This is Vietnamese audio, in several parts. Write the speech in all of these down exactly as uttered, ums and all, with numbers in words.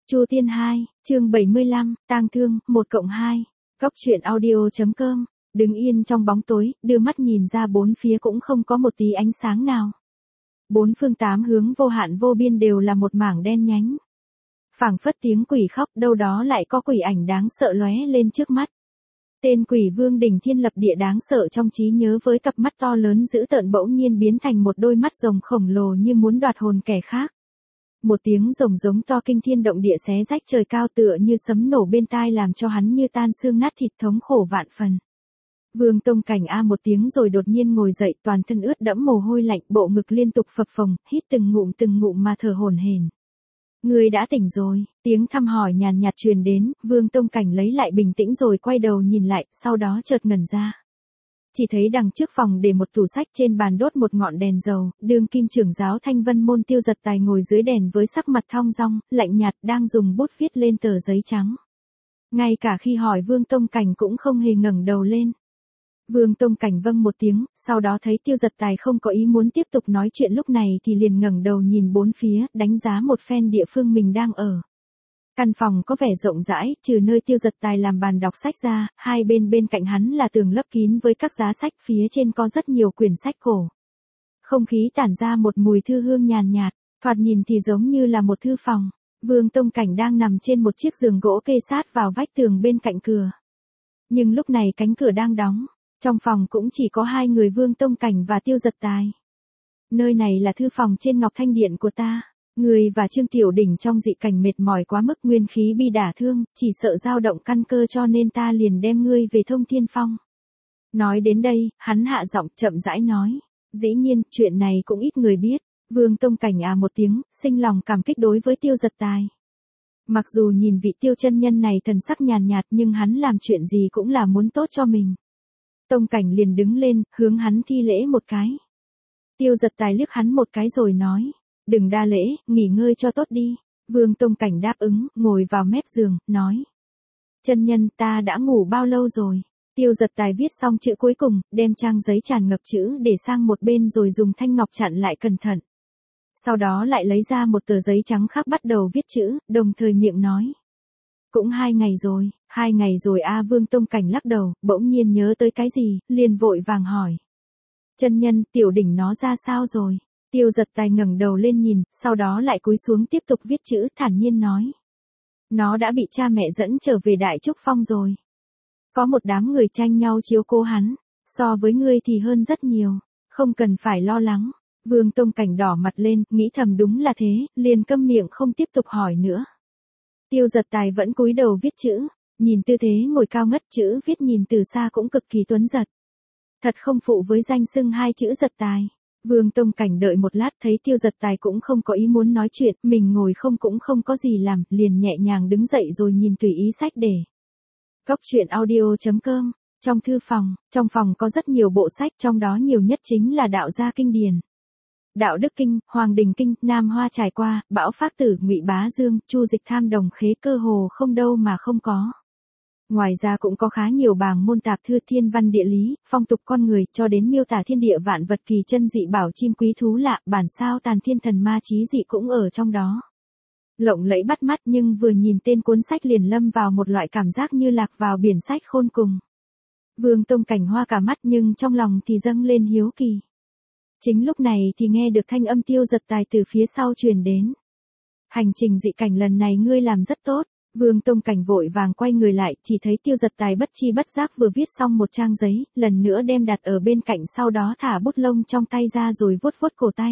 Chu Tiên hai, chương bảy mươi lăm, tang thương, một cộng hai. Góc truyện audio.com, đứng yên trong bóng tối, đưa mắt nhìn ra bốn phía cũng không có một tí ánh sáng nào. Bốn phương tám hướng vô hạn vô biên đều là một mảng đen nhánh. Phảng phất tiếng quỷ khóc, đâu đó lại có quỷ ảnh đáng sợ lóe lên trước mắt. Tên quỷ vương đỉnh thiên lập địa đáng sợ trong trí nhớ với cặp mắt to lớn dữ tợn bỗng nhiên biến thành một đôi mắt rồng khổng lồ như muốn đoạt hồn kẻ khác. Một tiếng rồng giống to kinh thiên động địa xé rách trời cao tựa như sấm nổ bên tai làm cho hắn như tan xương nát thịt thống khổ vạn phần. Vương Tông Cảnh a một tiếng rồi đột nhiên ngồi dậy, toàn thân ướt đẫm mồ hôi lạnh, bộ ngực liên tục phập phồng, hít từng ngụm từng ngụm mà thở hổn hển. Ngươi đã tỉnh rồi, tiếng thăm hỏi nhàn nhạt truyền đến, Vương Tông Cảnh lấy lại bình tĩnh rồi quay đầu nhìn lại, sau đó chợt ngẩn ra. Chỉ thấy đằng trước phòng để một tủ sách, trên bàn đốt một ngọn đèn dầu, đương kim trưởng giáo Thanh Vân Môn Tiêu Giật Tài ngồi dưới đèn với sắc mặt thong dong, lạnh nhạt đang dùng bút viết lên tờ giấy trắng. Ngay cả khi hỏi Vương Tông Cảnh cũng không hề ngẩng đầu lên. Vương Tông Cảnh vâng một tiếng, sau đó thấy Tiêu Giật Tài không có ý muốn tiếp tục nói chuyện lúc này thì liền ngẩng đầu nhìn bốn phía, đánh giá một phen địa phương mình đang ở. Căn phòng có vẻ rộng rãi, trừ nơi Tiêu Giật Tài làm bàn đọc sách ra, hai bên bên cạnh hắn là tường lấp kín với các giá sách, phía trên có rất nhiều quyển sách cổ. Không khí tản ra một mùi thư hương nhàn nhạt, thoạt nhìn thì giống như là một thư phòng. Vương Tông Cảnh đang nằm trên một chiếc giường gỗ kê sát vào vách tường bên cạnh cửa. Nhưng lúc này cánh cửa đang đóng, trong phòng cũng chỉ có hai người Vương Tông Cảnh và Tiêu Giật Tài. Nơi này là thư phòng trên Ngọc Thanh Điện của ta. Người và Trương Tiểu Đỉnh trong dị cảnh mệt mỏi quá mức, nguyên khí bị đả thương, chỉ sợ dao động căn cơ cho nên ta liền đem ngươi về Thông Thiên Phong. Nói đến đây, hắn hạ giọng chậm rãi nói. Dĩ nhiên, chuyện này cũng ít người biết. Vương Tông Cảnh à một tiếng, sinh lòng cảm kích đối với Tiêu Giật Tài. Mặc dù nhìn vị Tiêu chân nhân này thần sắc nhàn nhạt nhưng hắn làm chuyện gì cũng là muốn tốt cho mình. Tông Cảnh liền đứng lên, hướng hắn thi lễ một cái. Tiêu Giật Tài liếc hắn một cái rồi nói. Đừng đa lễ, nghỉ ngơi cho tốt đi. Vương Tông Cảnh đáp ứng, ngồi vào mép giường, nói. Chân nhân, ta đã ngủ bao lâu rồi? Tiêu Giật Tài viết xong chữ cuối cùng, đem trang giấy tràn ngập chữ để sang một bên rồi dùng thanh ngọc chặn lại cẩn thận. Sau đó lại lấy ra một tờ giấy trắng khác bắt đầu viết chữ, đồng thời miệng nói. Cũng hai ngày rồi, hai ngày rồi a. Vương Tông Cảnh lắc đầu, bỗng nhiên nhớ tới cái gì, liền vội vàng hỏi. Chân nhân, Tiểu Đỉnh nó ra sao rồi? Tiêu Giật Tài ngẩng đầu lên nhìn, sau đó lại cúi xuống tiếp tục viết chữ, thản nhiên nói. Nó đã bị cha mẹ dẫn trở về Đại Trúc Phong rồi. Có một đám người tranh nhau chiếu cố hắn, so với ngươi thì hơn rất nhiều, không cần phải lo lắng. Vương Tông Cảnh đỏ mặt lên, nghĩ thầm đúng là thế, liền câm miệng không tiếp tục hỏi nữa. Tiêu Giật Tài vẫn cúi đầu viết chữ, nhìn tư thế ngồi cao ngất, chữ viết nhìn từ xa cũng cực kỳ tuấn giật. Thật không phụ với danh xưng hai chữ Giật Tài. Vương Tông Cảnh đợi một lát thấy Tiêu Giật Tài cũng không có ý muốn nói chuyện, mình ngồi không cũng không có gì làm, liền nhẹ nhàng đứng dậy rồi nhìn tùy ý sách để. Góc truyện audio.com, trong thư phòng, trong phòng có rất nhiều bộ sách, trong đó nhiều nhất chính là Đạo gia kinh điển. Đạo Đức Kinh, Hoàng Đình Kinh, Nam Hoa Trải Qua, Bão Pháp Tử, Ngụy Bá Dương, Chu Dịch Tham Đồng Khế, cơ hồ không đâu mà không có. Ngoài ra cũng có khá nhiều bảng môn tạp thư, thiên văn địa lý, phong tục con người, cho đến miêu tả thiên địa vạn vật, kỳ chân dị bảo, chim quý thú lạ, bản sao tàn thiên thần ma chí dị cũng ở trong đó. Lộng lẫy bắt mắt nhưng vừa nhìn tên cuốn sách liền lâm vào một loại cảm giác như lạc vào biển sách khôn cùng. Vương Tông Cảnh hoa cả mắt nhưng trong lòng thì dâng lên hiếu kỳ. Chính lúc này thì nghe được thanh âm Tiêu Giật Tài từ phía sau truyền đến. Hành trình dị cảnh lần này ngươi làm rất tốt. Vương Tông Cảnh vội vàng quay người lại, chỉ thấy Tiêu Giật Tài bất chi bất giác vừa viết xong một trang giấy, lần nữa đem đặt ở bên cạnh, sau đó thả bút lông trong tay ra rồi vuốt vuốt cổ tay.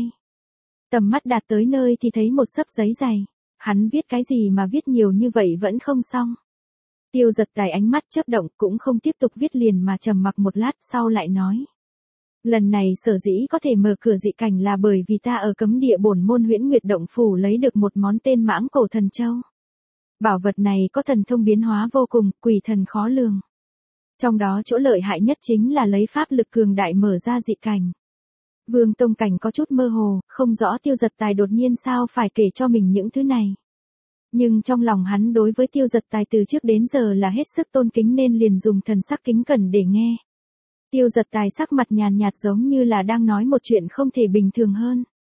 Tầm mắt đạt tới nơi thì thấy một xấp giấy dày. Hắn viết cái gì mà viết nhiều như vậy vẫn không xong. Tiêu Giật Tài ánh mắt chớp động cũng không tiếp tục viết liền mà trầm mặc một lát sau lại nói. Lần này sở dĩ có thể mở cửa dị cảnh là bởi vì ta ở cấm địa bổn môn Huyễn Nguyệt Động Phủ lấy được một món tên Mãng Cổ Thần Châu. Bảo vật này có thần thông biến hóa vô cùng, quỷ thần khó lường. Trong đó chỗ lợi hại nhất chính là lấy pháp lực cường đại mở ra dị cảnh. Vương Tông Cảnh có chút mơ hồ, không rõ Tiêu Giật Tài đột nhiên sao phải kể cho mình những thứ này. Nhưng trong lòng hắn đối với Tiêu Giật Tài từ trước đến giờ là hết sức tôn kính nên liền dùng thần sắc kính cẩn để nghe. Tiêu Giật Tài sắc mặt nhàn nhạt giống như là đang nói một chuyện không thể bình thường hơn.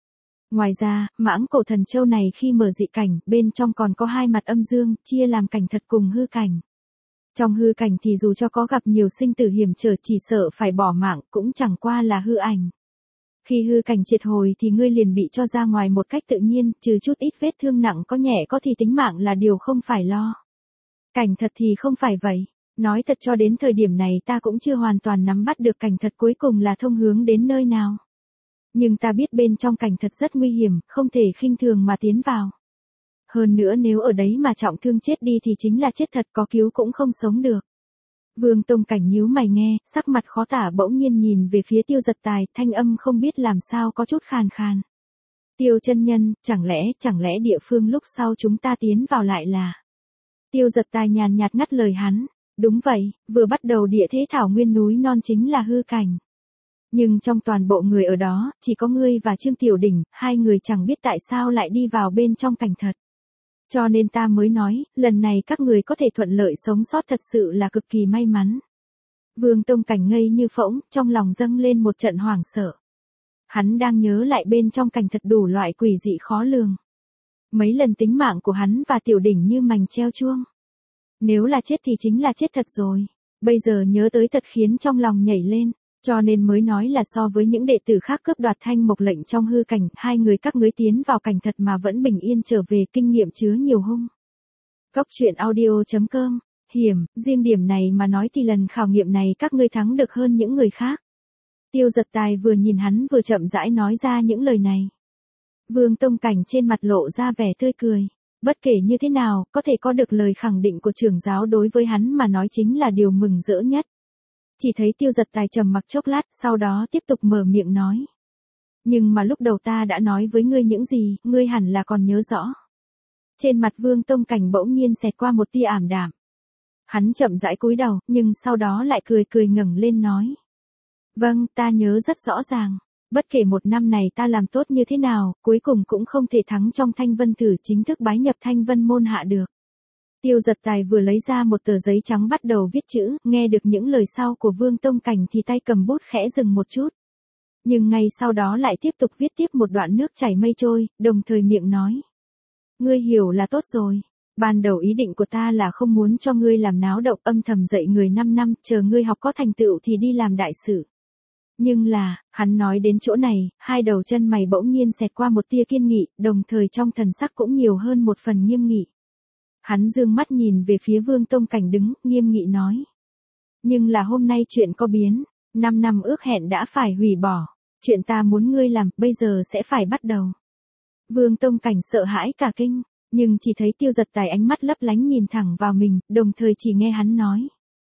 Ngoài ra, mãng cổ thần châu này khi mở dị cảnh, bên trong còn có hai mặt âm dương, chia làm cảnh thật cùng hư cảnh. Trong hư cảnh thì dù cho có gặp nhiều sinh tử hiểm trở chỉ sợ phải bỏ mạng, cũng chẳng qua là hư ảnh. Khi hư cảnh triệt hồi thì ngươi liền bị cho ra ngoài một cách tự nhiên, trừ chút ít vết thương nặng có nhẹ có thì tính mạng là điều không phải lo. Cảnh thật thì không phải vậy. Nói thật cho đến thời điểm này ta cũng chưa hoàn toàn nắm bắt được cảnh thật cuối cùng là thông hướng đến nơi nào. Nhưng ta biết bên trong cảnh thật rất nguy hiểm, không thể khinh thường mà tiến vào. Hơn nữa nếu ở đấy mà trọng thương chết đi thì chính là chết thật, có cứu cũng không sống được. Vương Tông Cảnh nhíu mày nghe, sắc mặt khó tả, bỗng nhiên nhìn về phía Tiêu Giật Tài, thanh âm không biết làm sao có chút khàn khàn. Tiêu chân nhân, chẳng lẽ, chẳng lẽ địa phương lúc sau chúng ta tiến vào lại là... Tiêu Giật Tài nhàn nhạt ngắt lời hắn. Đúng vậy, vừa bắt đầu địa thế thảo nguyên núi non chính là hư cảnh. Nhưng trong toàn bộ người ở đó, chỉ có ngươi và Trương Tiểu Đỉnh, hai người chẳng biết tại sao lại đi vào bên trong cảnh thật. Cho nên ta mới nói, lần này các người có thể thuận lợi sống sót thật sự là cực kỳ may mắn. Vương Tông Cảnh ngây như phỗng, trong lòng dâng lên một trận hoảng sợ. Hắn đang nhớ lại bên trong cảnh thật đủ loại quỷ dị khó lường. Mấy lần tính mạng của hắn và Tiểu Đỉnh như mành treo chuông. Nếu là chết thì chính là chết thật rồi. Bây giờ nhớ tới thật khiến trong lòng nhảy lên. Cho nên mới nói là so với những đệ tử khác cướp đoạt thanh mộc lệnh trong hư cảnh, hai người các ngươi tiến vào cảnh thật mà vẫn bình yên trở về, kinh nghiệm chứa nhiều hung. Góc truyện audio chấm com, hiểm, riêng điểm này mà nói thì lần khảo nghiệm này các ngươi thắng được hơn những người khác. Tiêu Giật Tài vừa nhìn hắn vừa chậm rãi nói ra những lời này. Vương Tông Cảnh trên mặt lộ ra vẻ tươi cười. Bất kể như thế nào, có thể có được lời khẳng định của trưởng giáo đối với hắn mà nói chính là điều mừng rỡ nhất. Chỉ thấy Tiêu Giật Tài trầm mặc chốc lát, sau đó tiếp tục mở miệng nói. Nhưng mà lúc đầu ta đã nói với ngươi những gì, ngươi hẳn là còn nhớ rõ. Trên mặt Vương Tông Cảnh bỗng nhiên xẹt qua một tia ảm đạm. Hắn chậm rãi cúi đầu, nhưng sau đó lại cười cười ngẩng lên nói. Vâng, ta nhớ rất rõ ràng. Bất kể một năm này ta làm tốt như thế nào, cuối cùng cũng không thể thắng trong Thanh Vân Thử chính thức bái nhập Thanh Vân môn hạ được. Tiêu Giật Tài vừa lấy ra một tờ giấy trắng bắt đầu viết chữ, nghe được những lời sau của Vương Tông Cảnh thì tay cầm bút khẽ dừng một chút. Nhưng ngay sau đó lại tiếp tục viết tiếp một đoạn nước chảy mây trôi, đồng thời miệng nói. Ngươi hiểu là tốt rồi. Ban đầu ý định của ta là không muốn cho ngươi làm náo động, âm thầm dạy người năm năm, chờ ngươi học có thành tựu thì đi làm đại sự. Nhưng là, hắn nói đến chỗ này, hai đầu chân mày bỗng nhiên xẹt qua một tia kiên nghị, đồng thời trong thần sắc cũng nhiều hơn một phần nghiêm nghị. Hắn dương mắt nhìn về phía Vương Tông Cảnh đứng, nghiêm nghị nói. Nhưng là hôm nay chuyện có biến, năm năm ước hẹn đã phải hủy bỏ, chuyện ta muốn ngươi làm, bây giờ sẽ phải bắt đầu. Vương Tông Cảnh sợ hãi cả kinh, nhưng chỉ thấy Tiêu Giật Tài ánh mắt lấp lánh nhìn thẳng vào mình, đồng thời chỉ nghe hắn nói.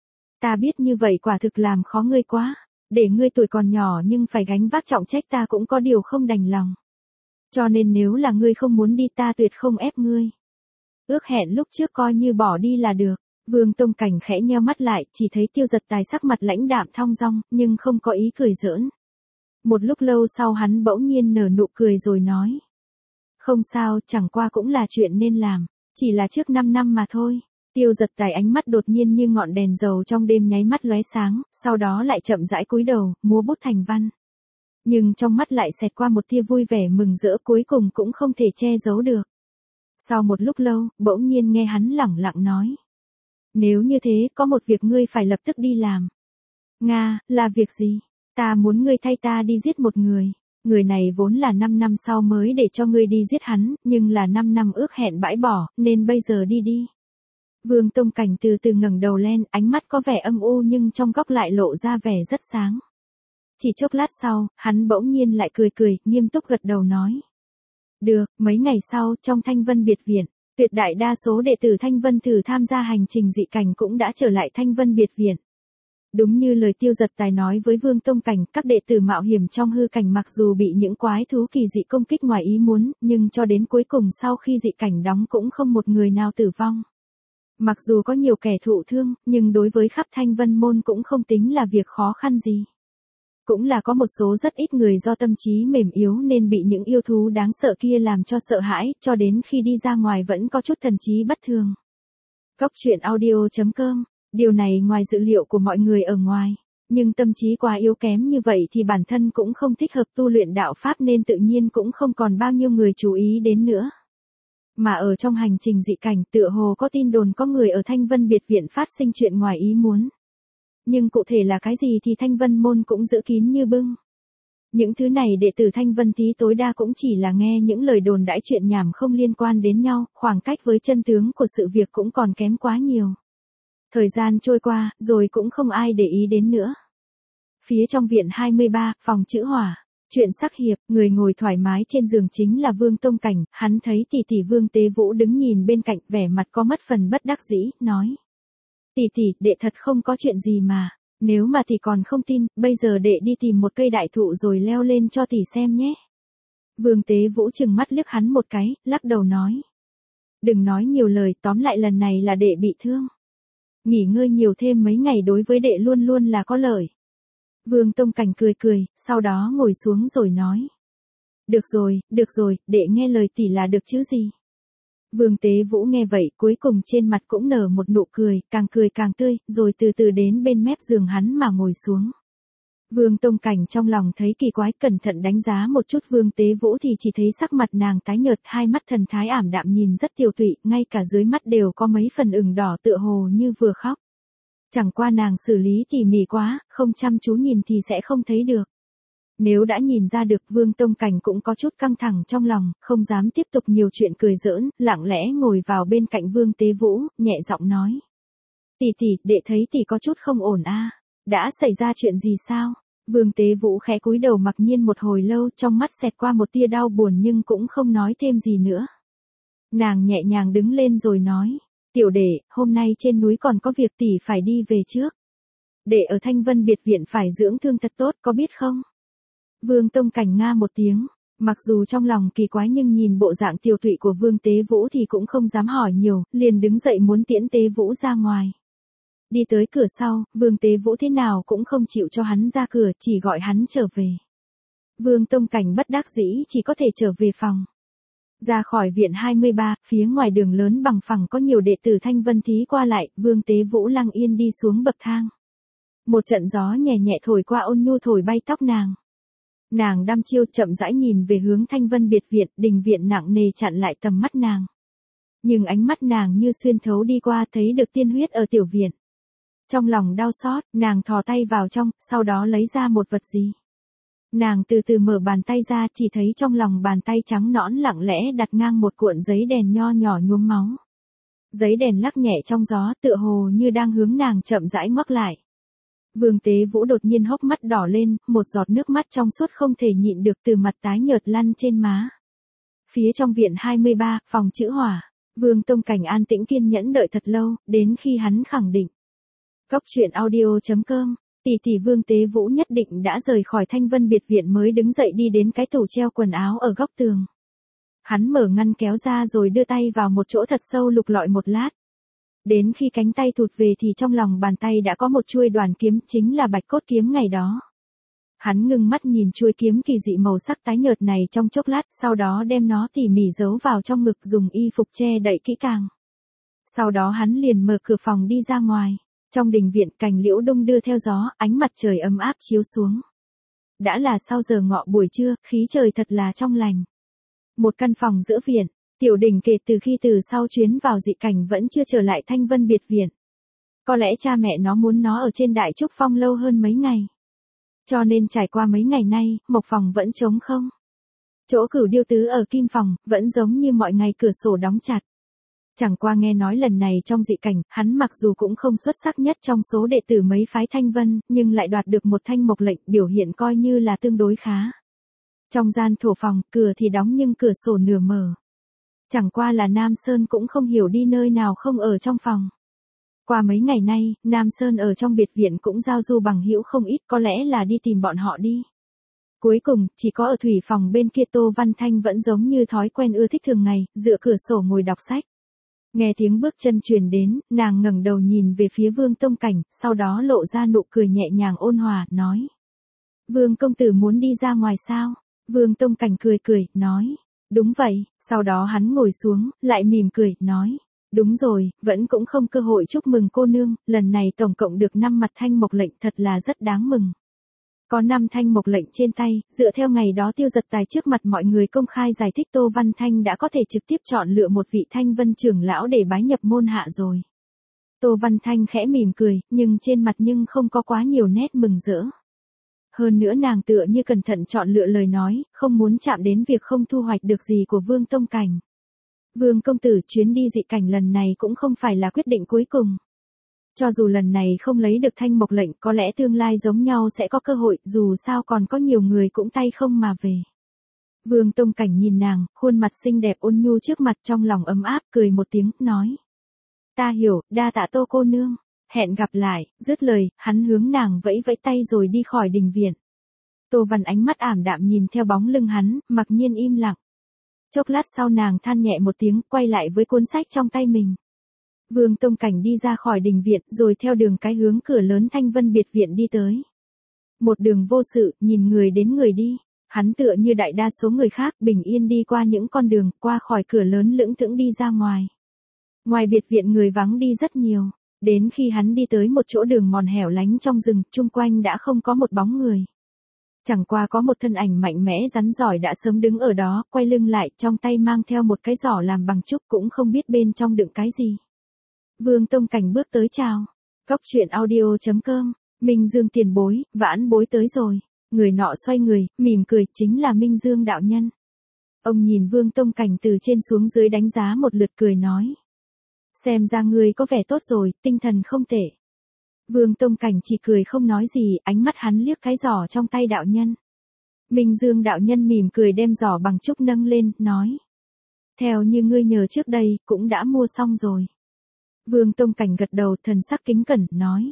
Ta biết như vậy quả thực làm khó ngươi quá. Để ngươi tuổi còn nhỏ nhưng phải gánh vác trọng trách ta cũng có điều không đành lòng. Cho nên nếu là ngươi không muốn đi ta tuyệt không ép ngươi. Ước hẹn lúc trước coi như bỏ đi là được. Vương Tông Cảnh khẽ nheo mắt lại, chỉ thấy Tiêu Giật Tài sắc mặt lãnh đạm thong dong, nhưng không có ý cười giỡn. Một lúc lâu sau hắn bỗng nhiên nở nụ cười rồi nói. Không sao, chẳng qua cũng là chuyện nên làm, chỉ là trước năm năm mà thôi. Tiêu Giật Tài ánh mắt đột nhiên như ngọn đèn dầu trong đêm nháy mắt lóe sáng, sau đó lại chậm rãi cúi đầu, múa bút thành văn. Nhưng trong mắt lại xẹt qua một tia vui vẻ mừng rỡ cuối cùng cũng không thể che giấu được. Sau một lúc lâu, bỗng nhiên nghe hắn lẳng lặng nói. Nếu như thế, có một việc ngươi phải lập tức đi làm. Nga, là việc gì? Ta muốn ngươi thay ta đi giết một người. Người này vốn là năm năm sau mới để cho ngươi đi giết hắn, nhưng là năm năm ước hẹn bãi bỏ, nên bây giờ đi đi. Vương Tông Cảnh từ từ ngẩng đầu lên, ánh mắt có vẻ âm u nhưng trong góc lại lộ ra vẻ rất sáng. Chỉ chốc lát sau, hắn bỗng nhiên lại cười cười, nghiêm túc gật đầu nói. Được, mấy ngày sau, trong Thanh Vân Biệt Viện, tuyệt đại đa số đệ tử Thanh Vân Thử tham gia hành trình dị cảnh cũng đã trở lại Thanh Vân Biệt Viện. Đúng như lời Tiêu Giật Tài nói với Vương Tông Cảnh, các đệ tử mạo hiểm trong hư cảnh mặc dù bị những quái thú kỳ dị công kích ngoài ý muốn, nhưng cho đến cuối cùng sau khi dị cảnh đóng cũng không một người nào tử vong. Mặc dù có nhiều kẻ thụ thương, nhưng đối với khắp Thanh Vân môn cũng không tính là việc khó khăn gì. Cũng là có một số rất ít người do tâm trí mềm yếu nên bị những yêu thú đáng sợ kia làm cho sợ hãi, cho đến khi đi ra ngoài vẫn có chút thần trí bất thường. Góc truyện audio chấm com, điều này ngoài dự liệu của mọi người ở ngoài. Nhưng tâm trí quá yếu kém như vậy thì bản thân cũng không thích hợp tu luyện đạo Pháp nên tự nhiên cũng không còn bao nhiêu người chú ý đến nữa. Mà ở trong hành trình dị cảnh tựa hồ có tin đồn có người ở Thanh Vân Biệt Viện phát sinh chuyện ngoài ý muốn. Nhưng cụ thể là cái gì thì Thanh Vân môn cũng giữ kín như bưng. Những thứ này đệ tử Thanh Vân Thí tối đa cũng chỉ là nghe những lời đồn đãi chuyện nhảm không liên quan đến nhau, khoảng cách với chân tướng của sự việc cũng còn kém quá nhiều. Thời gian trôi qua, rồi cũng không ai để ý đến nữa. Phía trong viện hai mươi ba, phòng chữ hỏa. Chuyện sắc hiệp, người ngồi thoải mái trên giường chính là Vương Tông Cảnh, hắn thấy tỷ tỷ Vương Tế Vũ đứng nhìn bên cạnh vẻ mặt có mất phần bất đắc dĩ, nói. Tỷ tỷ, đệ thật không có chuyện gì mà, nếu mà tỷ còn không tin, bây giờ đệ đi tìm một cây đại thụ rồi leo lên cho tỷ xem nhé. Vương Tế Vũ trừng mắt liếc hắn một cái, lắc đầu nói. Đừng nói nhiều lời, tóm lại lần này là đệ bị thương. Nghỉ ngơi nhiều thêm mấy ngày đối với đệ luôn luôn là có lợi. Vương Tông Cảnh cười cười, sau đó ngồi xuống rồi nói. Được rồi, được rồi, đệ nghe lời tỷ là được chứ gì. Vương Tế Vũ nghe vậy cuối cùng trên mặt cũng nở một nụ cười, càng cười càng tươi, rồi từ từ đến bên mép giường hắn mà ngồi xuống. Vương Tông Cảnh trong lòng thấy kỳ quái, cẩn thận đánh giá một chút Vương Tế Vũ thì chỉ thấy sắc mặt nàng tái nhợt, hai mắt thần thái ảm đạm nhìn rất tiều tụy, ngay cả dưới mắt đều có mấy phần ửng đỏ tựa hồ như vừa khóc. Chẳng qua nàng xử lý tỉ mỉ quá, không chăm chú nhìn thì sẽ không thấy được. Nếu đã nhìn ra được, Vương Tông Cảnh cũng có chút căng thẳng trong lòng, không dám tiếp tục nhiều chuyện cười giỡn, lặng lẽ ngồi vào bên cạnh Vương Tế Vũ, nhẹ giọng nói. Tỷ tỷ, đệ thấy tỷ có chút không ổn a, đã xảy ra chuyện gì sao? Vương Tế Vũ khẽ cúi đầu mặc nhiên một hồi lâu, trong mắt xẹt qua một tia đau buồn nhưng cũng không nói thêm gì nữa. Nàng nhẹ nhàng đứng lên rồi nói. Tiểu đệ, hôm nay trên núi còn có việc tỷ phải đi về trước. Đệ ở Thanh Vân Biệt Viện phải dưỡng thương thật tốt, có biết không? Vương Tông Cảnh nga một tiếng, mặc dù trong lòng kỳ quái nhưng nhìn bộ dạng tiều tụy của Vương Tế Vũ thì cũng không dám hỏi nhiều, liền đứng dậy muốn tiễn Tế Vũ ra ngoài. Đi tới cửa sau, Vương Tế Vũ thế nào cũng không chịu cho hắn ra cửa, chỉ gọi hắn trở về. Vương Tông Cảnh bất đắc dĩ chỉ có thể trở về phòng. Ra khỏi viện hai mươi ba, phía ngoài đường lớn bằng phẳng có nhiều đệ tử Thanh Vân Thí qua lại, Vương Tế Vũ lặng yên đi xuống bậc thang. Một trận gió nhẹ nhẹ thổi qua ôn nhu thổi bay tóc nàng. Nàng đăm chiêu chậm rãi nhìn về hướng Thanh Vân Biệt Viện, đình viện nặng nề chặn lại tầm mắt nàng. Nhưng ánh mắt nàng như xuyên thấu đi qua thấy được tiên huyết ở tiểu viện. Trong lòng đau xót, nàng thò tay vào trong, sau đó lấy ra một vật gì. Nàng từ từ mở bàn tay ra, chỉ thấy trong lòng bàn tay trắng nõn lặng lẽ đặt ngang một cuộn giấy đèn nho nhỏ nhuốm máu. Giấy đèn lắc nhẹ trong gió, tựa hồ như đang hướng nàng chậm rãi ngoắc lại. Vương Tế Vũ đột nhiên hốc mắt đỏ lên, một giọt nước mắt trong suốt không thể nhịn được từ mặt tái nhợt lăn trên má. Phía trong viện hai mươi ba, phòng chữ hỏa, Vương Tông Cảnh an tĩnh kiên nhẫn đợi thật lâu, đến khi hắn khẳng định. Góc truyện audio chấm com, tỷ tỷ Vương Tế Vũ nhất định đã rời khỏi Thanh Vân Biệt Viện mới đứng dậy đi đến cái tủ treo quần áo ở góc tường. Hắn mở ngăn kéo ra rồi đưa tay vào một chỗ thật sâu lục lọi một lát. Đến khi cánh tay thụt về thì trong lòng bàn tay đã có một chuôi đoàn kiếm, chính là bạch cốt kiếm ngày đó. Hắn ngưng mắt nhìn chuôi kiếm kỳ dị màu sắc tái nhợt này trong chốc lát, sau đó đem nó tỉ mỉ giấu vào trong ngực dùng y phục che đậy kỹ càng. Sau đó hắn liền mở cửa phòng đi ra ngoài. Trong đình viện cành liễu đung đưa theo gió, ánh mặt trời ấm áp chiếu xuống. Đã là sau giờ ngọ buổi trưa, khí trời thật là trong lành. Một căn phòng giữa viện, Tiểu Đình kể từ khi từ sau chuyến vào dị cảnh vẫn chưa trở lại Thanh Vân Biệt Viện. Có lẽ cha mẹ nó muốn nó ở trên Đại Trúc Phong lâu hơn mấy ngày. Cho nên trải qua mấy ngày nay, mộc phòng vẫn trống không. Chỗ Cửu Điêu Tứ ở Kim Phòng, vẫn giống như mọi ngày cửa sổ đóng chặt. Chẳng qua nghe nói lần này trong dị cảnh, hắn mặc dù cũng không xuất sắc nhất trong số đệ tử mấy phái Thanh Vân, nhưng lại đoạt được một thanh mộc lệnh, biểu hiện coi như là tương đối khá. Trong gian thổ phòng, cửa thì đóng nhưng cửa sổ nửa mở. Chẳng qua là Nam Sơn cũng không hiểu đi nơi nào không ở trong phòng. Qua mấy ngày nay, Nam Sơn ở trong biệt viện cũng giao du bằng hữu không ít, có lẽ là đi tìm bọn họ đi. Cuối cùng, chỉ có ở thủy phòng bên kia Tô Văn Thanh vẫn giống như thói quen ưa thích thường ngày, dựa cửa sổ ngồi đọc sách. Nghe tiếng bước chân truyền đến, nàng ngẩng đầu nhìn về phía Vương Tông Cảnh, sau đó lộ ra nụ cười nhẹ nhàng ôn hòa, nói. Vương công tử muốn đi ra ngoài sao? Vương Tông Cảnh cười cười, nói. Đúng vậy, sau đó hắn ngồi xuống, lại mỉm cười, nói. Đúng rồi, vẫn cũng không cơ hội chúc mừng cô nương, lần này tổng cộng được năm mặt thanh mộc lệnh thật là rất đáng mừng. Có năm thanh mộc lệnh trên tay, dựa theo ngày đó Tiêu Giật Tài trước mặt mọi người công khai giải thích Tô Văn Thanh đã có thể trực tiếp chọn lựa một vị thanh vân trưởng lão để bái nhập môn hạ rồi. Tô Văn Thanh khẽ mỉm cười, nhưng trên mặt nhưng không có quá nhiều nét mừng rỡ. Hơn nữa nàng tựa như cẩn thận chọn lựa lời nói, không muốn chạm đến việc không thu hoạch được gì của Vương Tông Cảnh. Vương công tử, chuyến đi dị cảnh lần này cũng không phải là quyết định cuối cùng. Cho dù lần này không lấy được thanh mộc lệnh, có lẽ tương lai giống nhau sẽ có cơ hội, dù sao còn có nhiều người cũng tay không mà về. Vương Tông Cảnh nhìn nàng, khuôn mặt xinh đẹp ôn nhu trước mặt, trong lòng ấm áp, cười một tiếng, nói. Ta hiểu, đa tạ Tô cô nương. Hẹn gặp lại, dứt lời, hắn hướng nàng vẫy vẫy tay rồi đi khỏi đình viện. Tô Văn ánh mắt ảm đạm nhìn theo bóng lưng hắn, mặc nhiên im lặng. Chốc lát sau nàng than nhẹ một tiếng, quay lại với cuốn sách trong tay mình. Vương Tông Cảnh đi ra khỏi đình viện, rồi theo đường cái hướng cửa lớn Thanh Vân biệt viện đi tới. Một đường vô sự, nhìn người đến người đi. Hắn tựa như đại đa số người khác, bình yên đi qua những con đường, qua khỏi cửa lớn lững thững đi ra ngoài. Ngoài biệt viện người vắng đi rất nhiều. Đến khi hắn đi tới một chỗ đường mòn hẻo lánh trong rừng, chung quanh đã không có một bóng người. Chẳng qua có một thân ảnh mạnh mẽ rắn giỏi đã sớm đứng ở đó, quay lưng lại, trong tay mang theo một cái giỏ làm bằng trúc, cũng không biết bên trong đựng cái gì. Vương Tông Cảnh bước tới chào. Cóc truyện audio chấm com, Minh Dương tiền bối, vãn bối tới rồi. Người nọ xoay người, mỉm cười, chính là Minh Dương đạo nhân. Ông nhìn Vương Tông Cảnh từ trên xuống dưới đánh giá một lượt, cười nói. Xem ra ngươi có vẻ tốt rồi, tinh thần không tệ. Vương Tông Cảnh chỉ cười không nói gì, ánh mắt hắn liếc cái giỏ trong tay đạo nhân. Minh Dương đạo nhân mỉm cười đem giỏ bằng trúc nâng lên, nói. Theo như ngươi nhờ trước đây, cũng đã mua xong rồi. Vương Tông Cảnh gật đầu, thần sắc kính cẩn, nói.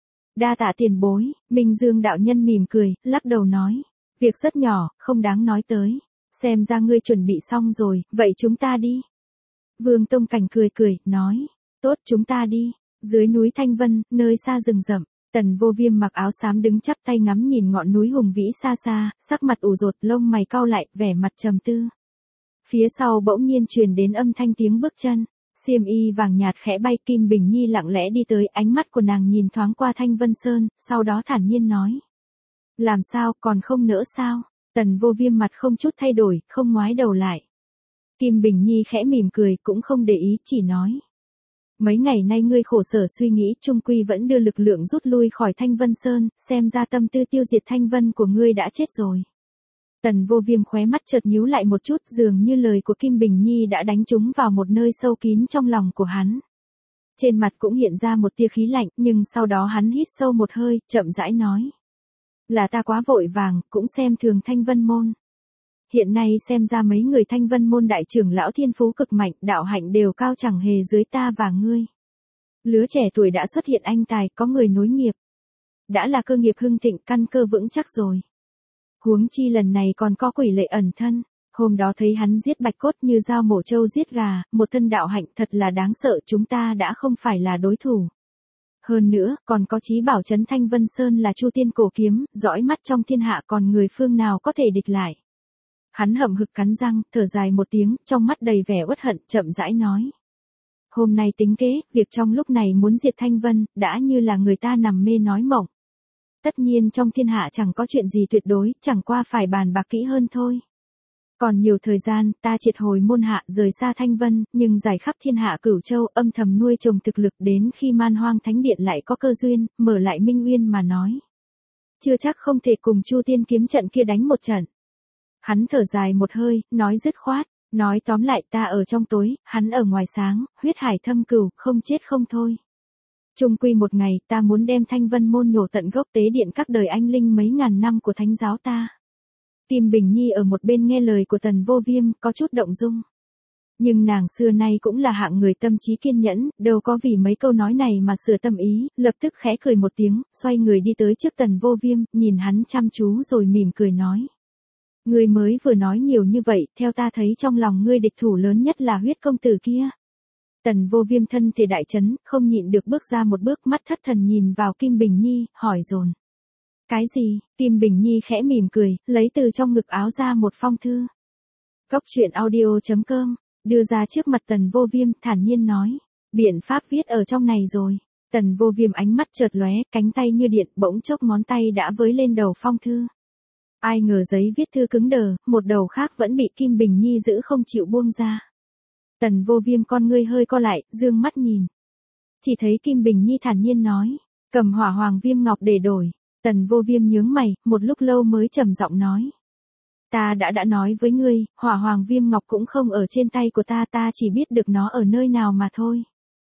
Đa tạ tiền bối. Minh Dương đạo nhân mỉm cười, lắc đầu nói. Việc rất nhỏ, không đáng nói tới. Xem ra ngươi chuẩn bị xong rồi, vậy chúng ta đi. Vương Tông Cảnh cười cười, nói. Tốt, chúng ta đi. Dưới núi Thanh Vân, nơi xa rừng rậm, Tần Vô Viêm mặc áo xám đứng chắp tay ngắm nhìn ngọn núi hùng vĩ xa xa, sắc mặt ủ rột, lông mày cau lại, vẻ mặt trầm tư. Phía sau bỗng nhiên truyền đến âm thanh tiếng bước chân, xiêm y vàng nhạt khẽ bay. Kim Bình Nhi lặng lẽ đi tới, ánh mắt của nàng nhìn thoáng qua Thanh Vân Sơn, sau đó thản nhiên nói. Làm sao, còn không nỡ sao? Tần Vô Viêm mặt không chút thay đổi, không ngoái đầu lại. Kim Bình Nhi khẽ mỉm cười, cũng không để ý, chỉ nói. Mấy ngày nay ngươi khổ sở suy nghĩ, trung quy vẫn đưa lực lượng rút lui khỏi Thanh Vân Sơn, xem ra tâm tư tiêu diệt Thanh Vân của ngươi đã chết rồi. Tần Vô Viêm khóe mắt chợt nhíu lại một chút, dường như lời của Kim Bình Nhi đã đánh trúng vào một nơi sâu kín trong lòng của hắn. Trên mặt cũng hiện ra một tia khí lạnh, nhưng sau đó hắn hít sâu một hơi, chậm rãi nói. Là ta quá vội vàng, cũng xem thường Thanh Vân Môn. Hiện nay xem ra mấy người Thanh Vân Môn đại trưởng lão thiên phú cực mạnh, đạo hạnh đều cao chẳng hề dưới ta và ngươi. Lứa trẻ tuổi đã xuất hiện anh tài, có người nối nghiệp. Đã là cơ nghiệp hưng thịnh, căn cơ vững chắc rồi. Huống chi lần này còn có quỷ lệ ẩn thân. Hôm đó thấy hắn giết bạch cốt như dao mổ trâu giết gà, một thân đạo hạnh thật là đáng sợ, chúng ta đã không phải là đối thủ. Hơn nữa, còn có chí bảo trấn Thanh Vân Sơn là Chu Tiên cổ kiếm, dõi mắt trong thiên hạ, còn người phương nào có thể địch lại. Hắn hậm hực cắn răng, thở dài một tiếng, trong mắt đầy vẻ uất hận, chậm rãi nói. Hôm nay tính kế, việc trong lúc này muốn diệt Thanh Vân, đã như là người ta nằm mê nói mộng. Tất nhiên trong thiên hạ chẳng có chuyện gì tuyệt đối, chẳng qua phải bàn bạc kỹ hơn thôi. Còn nhiều thời gian, ta triệt hồi môn hạ, rời xa Thanh Vân, nhưng giải khắp thiên hạ Cửu Châu, âm thầm nuôi trồng thực lực, đến khi Man Hoang Thánh Điện lại có cơ duyên, mở lại Minh Uyên mà nói. Chưa chắc không thể cùng Chu Tiên kiếm trận kia đánh một trận. Hắn thở dài một hơi, nói dứt khoát, nói tóm lại, ta ở trong tối, hắn ở ngoài sáng, huyết hải thâm cửu, không chết không thôi. Chung quy một ngày, ta muốn đem Thanh Vân Môn nhổ tận gốc, tế điện các đời anh linh mấy ngàn năm của thánh giáo ta. Kim Bình Nhi ở một bên nghe lời của Tần Vô Viêm, có chút động dung. Nhưng nàng xưa nay cũng là hạng người tâm trí kiên nhẫn, đâu có vì mấy câu nói này mà sửa tâm ý, lập tức khẽ cười một tiếng, xoay người đi tới trước Tần Vô Viêm, nhìn hắn chăm chú rồi mỉm cười nói. Ngươi mới vừa nói nhiều như vậy, theo ta thấy trong lòng ngươi địch thủ lớn nhất là huyết công tử kia. Tần Vô Viêm thân thể đại chấn, không nhịn được bước ra một bước, mắt thất thần nhìn vào Kim Bình Nhi, hỏi dồn. Cái gì? Kim Bình Nhi khẽ mỉm cười, lấy từ trong ngực áo ra một phong thư. Cóc truyện audio chấm com, đưa ra trước mặt Tần Vô Viêm, thản nhiên nói. Biện pháp viết ở trong này rồi. Tần Vô Viêm ánh mắt chợt lóe, cánh tay như điện, bỗng chốc ngón tay đã với lên đầu phong thư. Ai ngờ giấy viết thư cứng đờ, một đầu khác vẫn bị Kim Bình Nhi giữ không chịu buông ra. Tần Vô Viêm con ngươi hơi co lại, dương mắt nhìn. Chỉ thấy Kim Bình Nhi thản nhiên nói, cầm hỏa hoàng viêm ngọc để đổi. Tần Vô Viêm nhướng mày, một lúc lâu mới trầm giọng nói. Ta đã đã nói với ngươi, hỏa hoàng viêm ngọc cũng không ở trên tay của ta, ta chỉ biết được nó ở nơi nào mà thôi.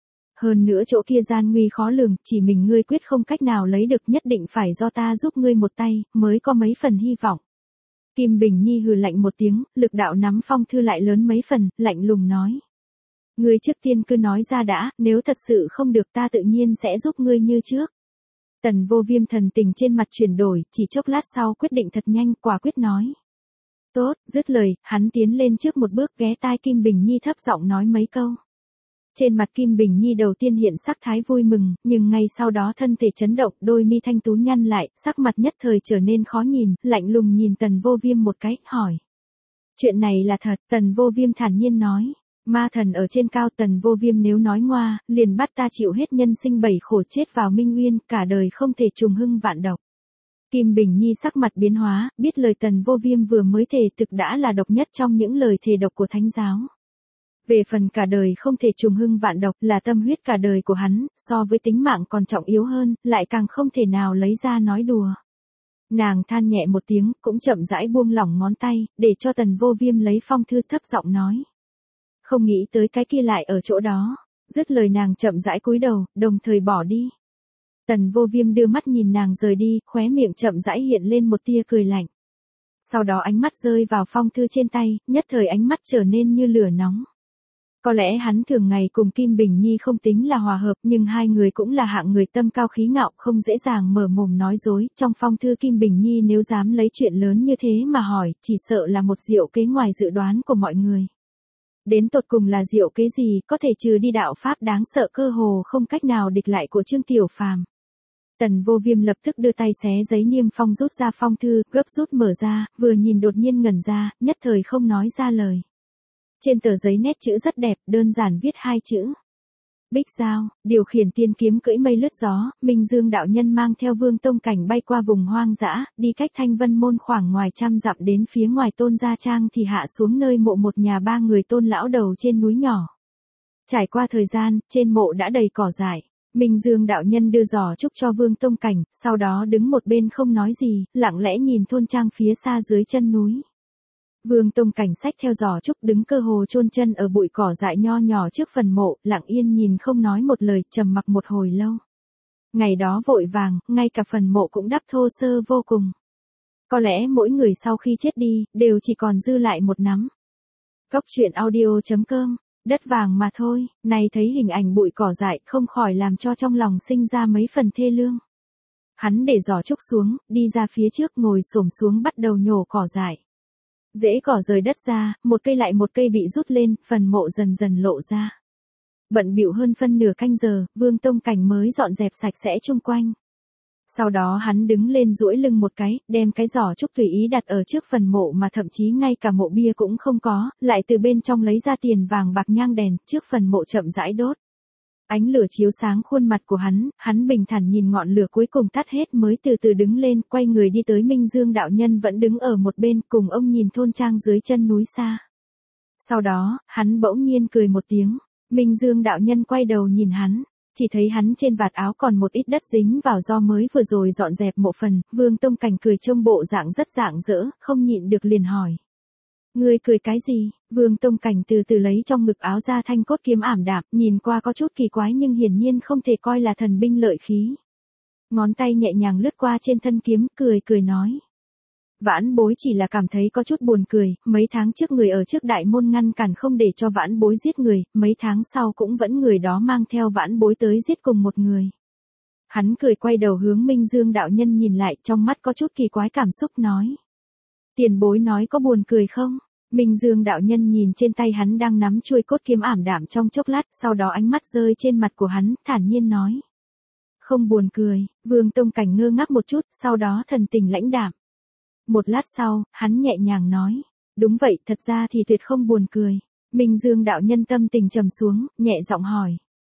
Hơn nữa chỗ kia gian nguy khó lường, chỉ mình ngươi quyết không cách nào lấy được, nhất định phải do ta giúp ngươi một tay, mới có mấy phần hy vọng. Kim Bình Nhi hừ lạnh một tiếng, lực đạo nắm phong thư lại lớn mấy phần, lạnh lùng nói. Ngươi trước tiên cứ nói ra đã, nếu thật sự không được ta tự nhiên sẽ giúp ngươi như trước. Tần Vô Viêm thần tình trên mặt chuyển đổi, chỉ chốc lát sau quyết định thật nhanh, quả quyết nói. Tốt, dứt lời, hắn tiến lên trước một bước ghé tai Kim Bình Nhi thấp giọng nói mấy câu. Trên mặt Kim Bình Nhi đầu tiên hiện sắc thái vui mừng, nhưng ngay sau đó thân thể chấn động, đôi mi thanh tú nhăn lại, sắc mặt nhất thời trở nên khó nhìn, lạnh lùng nhìn Tần Vô Viêm một cái, hỏi. Chuyện này là thật, Tần Vô Viêm thản nhiên nói. Ma thần ở trên cao, Tần Vô Viêm nếu nói ngoa, liền bắt ta chịu hết nhân sinh bảy khổ, chết vào Minh Uyên, cả đời không thể trùng hưng vạn độc. Kim Bình Nhi sắc mặt biến hóa, biết lời Tần Vô Viêm vừa mới thề thực đã là độc nhất trong những lời thề độc của thánh giáo. Về phần cả đời không thể trùng hưng vạn độc là tâm huyết cả đời của hắn, so với tính mạng còn trọng yếu hơn, lại càng không thể nào lấy ra nói đùa. Nàng than nhẹ một tiếng, cũng chậm rãi buông lỏng ngón tay, để cho Tần Vô Viêm lấy phong thư, thấp giọng nói. Không nghĩ tới cái kia lại ở chỗ đó. Dứt lời nàng chậm rãi cúi đầu, đồng thời bỏ đi. Tần Vô Viêm đưa mắt nhìn nàng rời đi, khóe miệng chậm rãi hiện lên một tia cười lạnh. Sau đó ánh mắt rơi vào phong thư trên tay, nhất thời ánh mắt trở nên như lửa nóng. Có lẽ hắn thường ngày cùng Kim Bình Nhi không tính là hòa hợp, nhưng hai người cũng là hạng người tâm cao khí ngạo, không dễ dàng mở mồm nói dối. Trong phong thư Kim Bình Nhi nếu dám lấy chuyện lớn như thế mà hỏi, chỉ sợ là một diệu kế ngoài dự đoán của mọi người. Đến tột cùng là diệu kế gì, có thể trừ đi đạo pháp đáng sợ cơ hồ không cách nào địch lại của Trương Tiểu Phàm. Tần Vô Viêm lập tức đưa tay xé giấy niêm phong, rút ra phong thư, gấp rút mở ra, vừa nhìn đột nhiên ngẩn ra, nhất thời không nói ra lời. Trên tờ giấy nét chữ rất đẹp, đơn giản viết hai chữ. Bích Giao, điều khiển tiên kiếm cưỡi mây lướt gió, Minh Dương đạo nhân mang theo Vương Tông Cảnh bay qua vùng hoang dã, đi cách Thanh Vân Môn khoảng ngoài trăm dặm đến phía ngoài Tôn Gia Trang thì hạ xuống nơi mộ một nhà ba người Tôn lão đầu trên núi nhỏ. Trải qua thời gian, trên mộ đã đầy cỏ dại. Minh Dương đạo nhân đưa giỏ trúc cho Vương Tông Cảnh, sau đó đứng một bên không nói gì, lặng lẽ nhìn thôn trang phía xa dưới chân núi. Vương Tông Cảnh xách theo giỏ trúc đứng cơ hồ chôn chân ở bụi cỏ dại nho nhỏ trước phần mộ, lặng yên nhìn không nói một lời, trầm mặc một hồi lâu. Ngày đó vội vàng, ngay cả phần mộ cũng đắp thô sơ vô cùng. Có lẽ mỗi người sau khi chết đi, đều chỉ còn dư lại một nắm. Góc truyện audio chấm com, đất vàng mà thôi, này thấy hình ảnh bụi cỏ dại không khỏi làm cho trong lòng sinh ra mấy phần thê lương. Hắn để giỏ trúc xuống, đi ra phía trước ngồi xổm xuống bắt đầu nhổ cỏ dại. Rễ cỏ rời đất ra, một cây lại một cây bị rút lên, phần mộ dần dần lộ ra. Bận bịu hơn phân nửa canh giờ, Vương Tông Cảnh mới dọn dẹp sạch sẽ chung quanh. Sau đó hắn đứng lên duỗi lưng một cái, đem cái giỏ trúc tùy ý đặt ở trước phần mộ mà thậm chí ngay cả mộ bia cũng không có, lại từ bên trong lấy ra tiền vàng bạc nhang đèn, trước phần mộ chậm rãi đốt. Ánh lửa chiếu sáng khuôn mặt của hắn, hắn bình thản nhìn ngọn lửa cuối cùng tắt hết mới từ từ đứng lên, quay người đi tới Minh Dương đạo nhân vẫn đứng ở một bên, cùng ông nhìn thôn trang dưới chân núi xa. Sau đó, hắn bỗng nhiên cười một tiếng, Minh Dương đạo nhân quay đầu nhìn hắn, chỉ thấy hắn trên vạt áo còn một ít đất dính vào do mới vừa rồi dọn dẹp mộ phần, Vương Tông Cảnh cười trông bộ dạng rất rạng rỡ, không nhịn được liền hỏi. Ngươi cười cái gì? Vương Tông Cảnh từ từ lấy trong ngực áo ra thanh cốt kiếm ảm đạm, nhìn qua có chút kỳ quái nhưng hiển nhiên không thể coi là thần binh lợi khí. Ngón tay nhẹ nhàng lướt qua trên thân kiếm, cười cười nói. Vãn bối chỉ là cảm thấy có chút buồn cười, mấy tháng trước người ở trước đại môn ngăn cản không để cho vãn bối giết người, mấy tháng sau cũng vẫn người đó mang theo vãn bối tới giết cùng một người. Hắn cười quay đầu hướng Minh Dương đạo nhân nhìn lại, trong mắt có chút kỳ quái cảm xúc nói. Tiền bối nói có buồn cười không? Minh Dương đạo nhân nhìn trên tay hắn đang nắm chuôi cốt kiếm ảm đạm trong chốc lát, sau đó ánh mắt rơi trên mặt của hắn, thản nhiên nói. Không buồn cười, Vương Tông Cảnh ngơ ngác một chút, sau đó thần tình lãnh đạm. Một lát sau, hắn nhẹ nhàng nói. Đúng vậy, thật ra thì tuyệt không buồn cười. Minh Dương đạo nhân tâm tình trầm xuống, nhẹ giọng hỏi.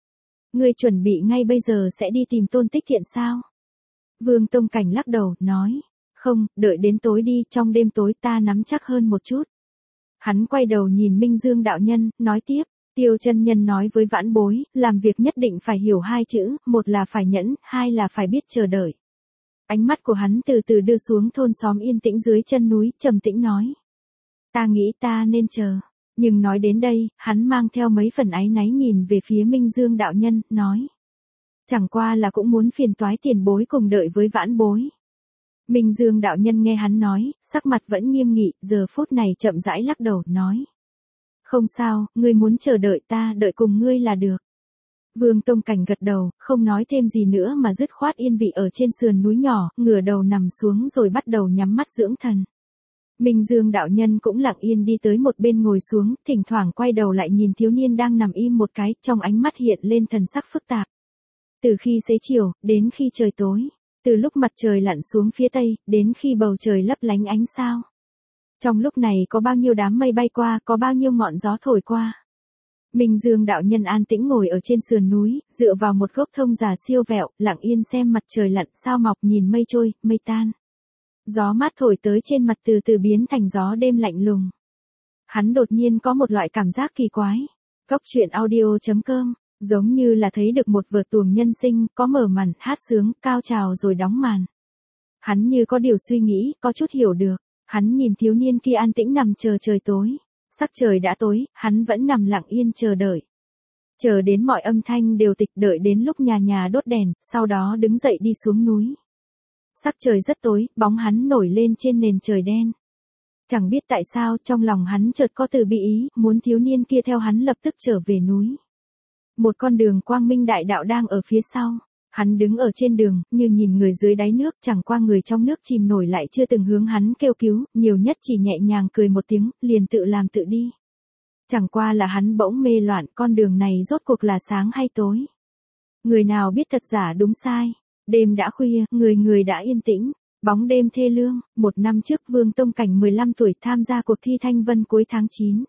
Ngươi chuẩn bị ngay bây giờ sẽ đi tìm Tôn Tích Thiện sao? Vương Tông Cảnh lắc đầu, nói. Không, đợi đến tối đi, trong đêm tối ta nắm chắc hơn một chút. Hắn quay đầu nhìn Minh Dương đạo nhân, nói tiếp. Tiêu chân nhân nói với vãn bối, làm việc nhất định phải hiểu hai chữ, một là phải nhẫn, hai là phải biết chờ đợi. Ánh mắt của hắn từ từ đưa xuống thôn xóm yên tĩnh dưới chân núi, trầm tĩnh nói. Ta nghĩ ta nên chờ. Nhưng nói đến đây, hắn mang theo mấy phần áy náy nhìn về phía Minh Dương đạo nhân, nói. Chẳng qua là cũng muốn phiền toái tiền bối cùng đợi với vãn bối. Minh Dương đạo nhân nghe hắn nói, sắc mặt vẫn nghiêm nghị, giờ phút này chậm rãi lắc đầu, nói. Không sao, ngươi muốn chờ đợi ta đợi cùng ngươi là được. Vương Tông Cảnh gật đầu, không nói thêm gì nữa mà dứt khoát yên vị ở trên sườn núi nhỏ, ngửa đầu nằm xuống rồi bắt đầu nhắm mắt dưỡng thần. Minh Dương đạo nhân cũng lặng yên đi tới một bên ngồi xuống, thỉnh thoảng quay đầu lại nhìn thiếu niên đang nằm im một cái, trong ánh mắt hiện lên thần sắc phức tạp. Từ khi xế chiều, đến khi trời tối, từ lúc mặt trời lặn xuống phía tây, đến khi bầu trời lấp lánh ánh sao. Trong lúc này có bao nhiêu đám mây bay qua, có bao nhiêu ngọn gió thổi qua. Minh Dương đạo nhân an tĩnh ngồi ở trên sườn núi, dựa vào một gốc thông già siêu vẹo, lặng yên xem mặt trời lặn sao mọc, nhìn mây trôi, mây tan. Gió mát thổi tới trên mặt từ từ biến thành gió đêm lạnh lùng. Hắn đột nhiên có một loại cảm giác kỳ quái. Góc truyện audio chấm com, giống như là thấy được một vở tuồng nhân sinh, có mở màn, hát sướng, cao trào rồi đóng màn. Hắn như có điều suy nghĩ, có chút hiểu được. Hắn nhìn thiếu niên kia an tĩnh nằm chờ trời tối. Sắc trời đã tối, hắn vẫn nằm lặng yên chờ đợi. Chờ đến mọi âm thanh đều tịch, đợi đến lúc nhà nhà đốt đèn, sau đó đứng dậy đi xuống núi. Sắc trời rất tối, bóng hắn nổi lên trên nền trời đen. Chẳng biết tại sao trong lòng hắn chợt có từ bi ý, muốn thiếu niên kia theo hắn lập tức trở về núi. Một con đường quang minh đại đạo đang ở phía sau. Hắn đứng ở trên đường, như nhìn người dưới đáy nước, chẳng qua người trong nước chìm nổi lại chưa từng hướng hắn kêu cứu, nhiều nhất chỉ nhẹ nhàng cười một tiếng, liền tự làm tự đi. Chẳng qua là hắn bỗng mê loạn, con đường này rốt cuộc là sáng hay tối. Người nào biết thật giả đúng sai. Đêm đã khuya, người người đã yên tĩnh. Bóng đêm thê lương, một năm trước Vương Tông Cảnh mười lăm tuổi tham gia cuộc thi Thanh Vân cuối tháng chín.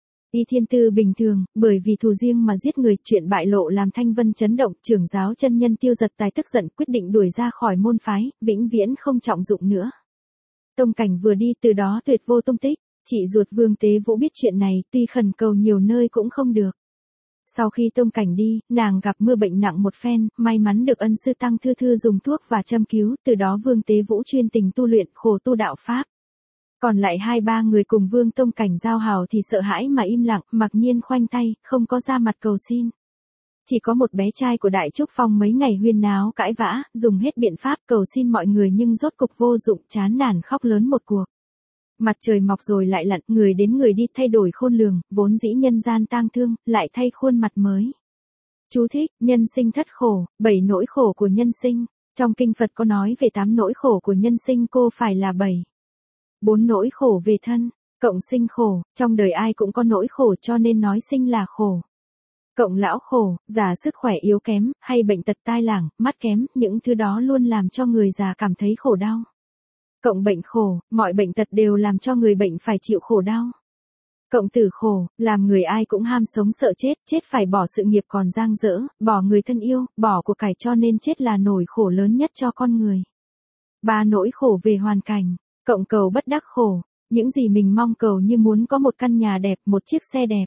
Y thiên tư bình thường, bởi vì thù riêng mà giết người, chuyện bại lộ làm Thanh Vân chấn động, trưởng giáo chân nhân Tiêu Giật Tài tức giận quyết định đuổi ra khỏi môn phái, vĩnh viễn không trọng dụng nữa. Tông Cảnh vừa đi từ đó tuyệt vô tung tích, chị ruột Vương Tế Vũ biết chuyện này, tuy khẩn cầu nhiều nơi cũng không được. Sau khi Tông Cảnh đi, nàng gặp mưa bệnh nặng một phen, may mắn được ân sư Tăng Thư Thư dùng thuốc và châm cứu, từ đó Vương Tế Vũ chuyên tình tu luyện, khổ tu đạo pháp. Còn lại hai ba người cùng Vương Tông Cảnh giao hảo thì sợ hãi mà im lặng, mặc nhiên khoanh tay, không có ra mặt cầu xin. Chỉ có một bé trai của Đại Trúc Phong mấy ngày huyên náo cãi vã, dùng hết biện pháp cầu xin mọi người nhưng rốt cục vô dụng, chán nản khóc lớn một cuộc. Mặt trời mọc rồi lại lặn, người đến người đi thay đổi khôn lường, vốn dĩ nhân gian tang thương, lại thay khuôn mặt mới. Chú thích, nhân sinh thất khổ, bảy nỗi khổ của nhân sinh. Trong kinh Phật có nói về tám nỗi khổ của nhân sinh, cô phải là bảy. Bốn nỗi khổ về thân, cộng sinh khổ, trong đời ai cũng có nỗi khổ cho nên nói sinh là khổ. Cộng lão khổ, già sức khỏe yếu kém, hay bệnh tật tai lảng, mắt kém, những thứ đó luôn làm cho người già cảm thấy khổ đau. Cộng bệnh khổ, mọi bệnh tật đều làm cho người bệnh phải chịu khổ đau. Cộng tử khổ, làm người ai cũng ham sống sợ chết, chết phải bỏ sự nghiệp còn dang dở, bỏ người thân yêu, bỏ của cải cho nên chết là nỗi khổ lớn nhất cho con người. Ba nỗi khổ về hoàn cảnh, cộng cầu bất đắc khổ, những gì mình mong cầu như muốn có một căn nhà đẹp, một chiếc xe đẹp.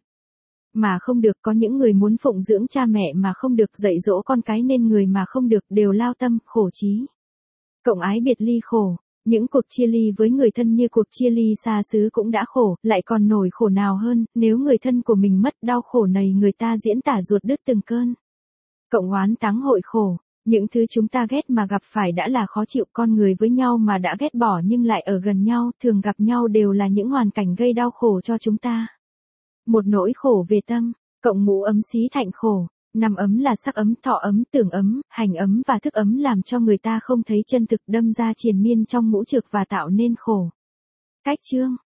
Mà không được, có những người muốn phụng dưỡng cha mẹ mà không được, dạy dỗ con cái nên người mà không được, đều lao tâm, khổ chí. Cộng ái biệt ly khổ. Những cuộc chia ly với người thân như cuộc chia ly xa xứ cũng đã khổ, lại còn nổi khổ nào hơn, nếu người thân của mình mất, đau khổ này người ta diễn tả ruột đứt từng cơn. Cộng oán táng hội khổ, những thứ chúng ta ghét mà gặp phải đã là khó chịu, con người với nhau mà đã ghét bỏ nhưng lại ở gần nhau, thường gặp nhau đều là những hoàn cảnh gây đau khổ cho chúng ta. Một nỗi khổ về tâm, cộng ngũ ấm xí thạnh khổ. Năm ấm là sắc ấm, thọ ấm, tưởng ấm, hành ấm và thức ấm làm cho người ta không thấy chân thực, đâm ra triền miên trong ngũ trược và tạo nên khổ. Cách chương